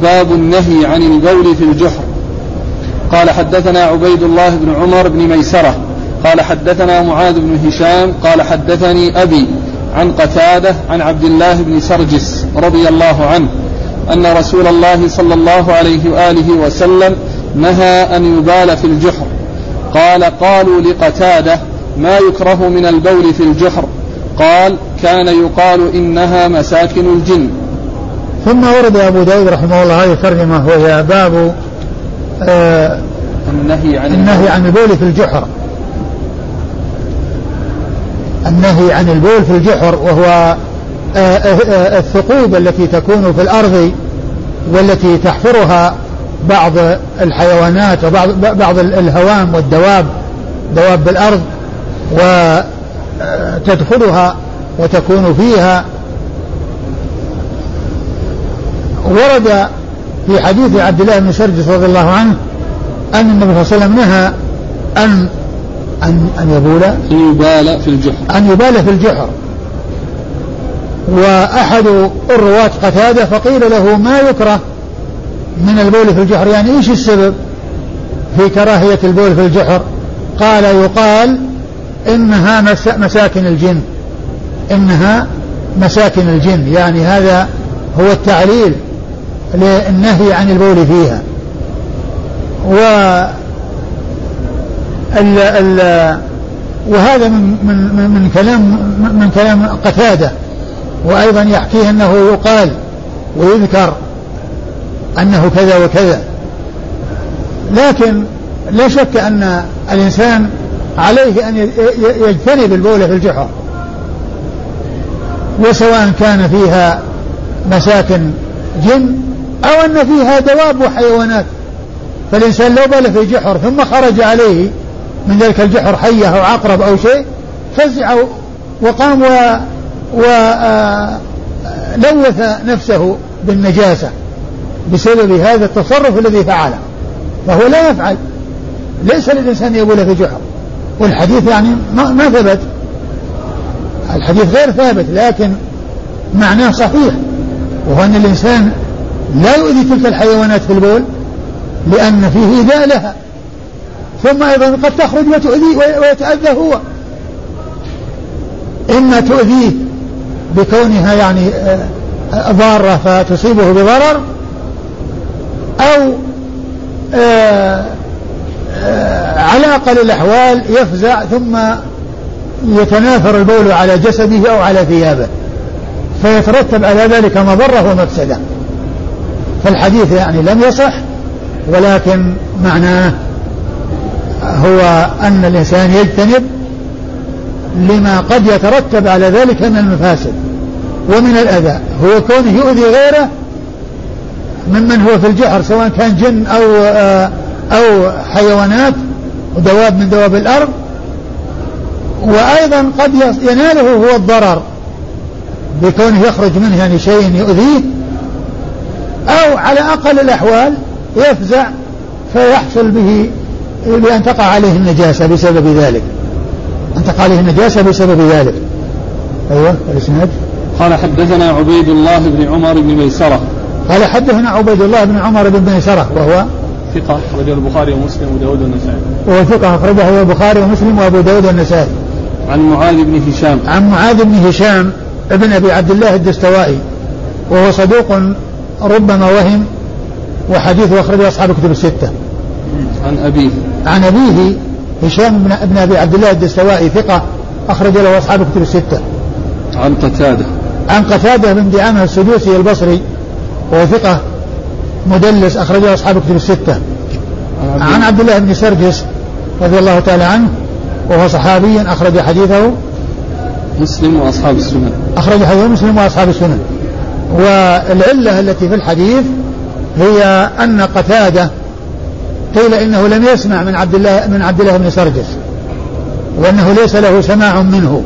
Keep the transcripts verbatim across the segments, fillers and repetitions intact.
باب النهي عن البول في الجحر. قال حدثنا عبيد الله بن عمر بن ميسرة قال حدثنا معاذ بن هشام قال حدثني أبي عن قتادة عن عبد الله بن سرجس رضي الله عنه أن رسول الله صلى الله عليه وآله وسلم نهى أن يبال في الجحر. قال قالوا لقتادة ما يكره من البول في الجحر؟ قال كان يقال إنها مساكن الجن. ثم ورد أبو داود رحمه الله هذه الترجمة وهي باب آه النهي عن, النهي عن البول في الجحر. النهي عن البول في الجحر وهو آه آه الثقوب التي تكون في الأرض والتي تحفرها بعض الحيوانات وبعض بعض الهوام والدواب دواب الأرض وتدخلها وتكون فيها. ورد في حديث عبد الله بن سرجس رضي الله عنه أن النبي صلى الله عليه وسلم نهى أن أن أن يبول أن يبال في الجحر أن يبال في الجحر. وأحد الرواة قتادة فقيل له ما يكره من البول في الجحر، يعني إيش السبب في كراهية البول في الجحر؟ قال يقال إنها مساكن الجن، إنها مساكن الجن، يعني هذا هو التعليل للنهي عن البول فيها. و ال ال وهذا من من من كلام من كلام قتادة، وأيضا يحكيه أنه يقال ويذكر أنه كذا وكذا، لكن لا شك أن الإنسان عليه أن يجتنب البول في الجحر، وسواء كان فيها مساكن جن أو أن فيها دواب وحيوانات. فالإنسان لو بال في جحر ثم خرج عليه من ذلك الجحر حية أو عقرب أو شيء فزع وقام ولوث نفسه بالنجاسة بسبب هذا التصرف الذي فعله، فهو لا يفعل، ليس للإنسان يبول في جحر. والحديث يعني ما, ما ثبت، الحديث غير ثابت، لكن معناه صحيح، وهو أن الإنسان لا يؤذي تلك الحيوانات في البول لأن فيه إيذاء لها، ثم أيضا قد تخرج وتؤذي ويتأذى هو، إما تؤذيه بكونها يعني ضارة فتصيبه بضرر، أو آآ آآ على أقل الأحوال يفزع ثم يتناثر البول على جسده أو على ثيابه فيترتب على ذلك مضرة ومفسدة. فالحديث يعني لم يصح، ولكن معناه هو أن الإنسان يجتنب لما قد يترتب على ذلك من المفاسد ومن الأذى، هو كونه يؤذي غيره ممن هو في الجحر سواء كان جن أو أو حيوانات ودواب من دواب الأرض، وأيضا قد يناله هو الضرر بكونه يخرج منه يعني شيء يؤذيه، أو على أقل الأحوال يفزع فيحصل به بأن تقع عليه النجاسة بسبب ذلك، أن تقع عليه النجاسة بسبب ذلك. أيوة الإسناد. قال حدثنا عبيد الله بن عمر بن ميسرة قال حدثنا عبيد الله بن عمر بن ميسرة وهو ثقة أخرجه البخاري ومسلم وأبو داود والنسائي. وهو ثقة أخرجه البخاري ومسلم وأبو داود والنسائي. عن معاذ بن هشام عن معاذ بن هشام ابن أبي عبد الله الدستوائي وهو صدوق ربما وهم، وحديثه أخرجه أصحاب الكتب الستة. عن أبيه عن أبيه هشام بن أبي عبد الله الدستوائي ثقة أخرج له أصحاب الكتب الستة. عن قتادة عن قتادة بن دعامة السدوسي البصري وهو ثقة مدلس أخرج له أصحاب الكتب الستة. عن عبد الله بن سرجس رضي الله تعالى عنه وهو صحابي أخرج حديثه مسلم وأصحاب السنن. أخرج حديثه مسلم وأصحاب السنن. والعلة التي في الحديث هي أن قتادة قيل إنه لم يسمع من عبد الله من عبد الله بن سرجس، وأنه ليس له سماع منه،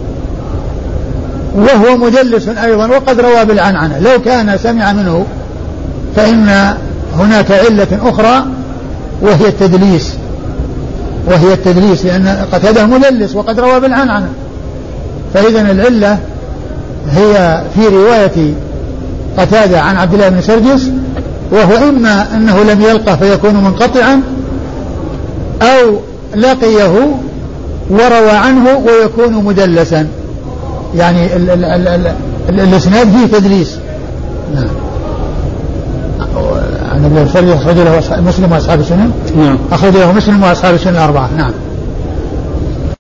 وهو مدلس أيضا وقد روى بالعنعنة. لو كان سمع منه فإن هناك علة أخرى وهي التدليس وهي التدليس لأن قتادة مدلس وقد روى بالعنعنة، فإذن العلة هي في رواية قتادة عن عبد الله بن سرجس وهو إما أنه لم يلقه فيكون منقطعا أو لقيه وروى عنه ويكون مدلسا، يعني ال ال ال ال ال الاسناد فيه تدليس. نعم. عن ابي هريره أخرج له مسلم واصحاب السنن. نعم. أخرج له مسلم واصحاب السنن الأربعة. نعم.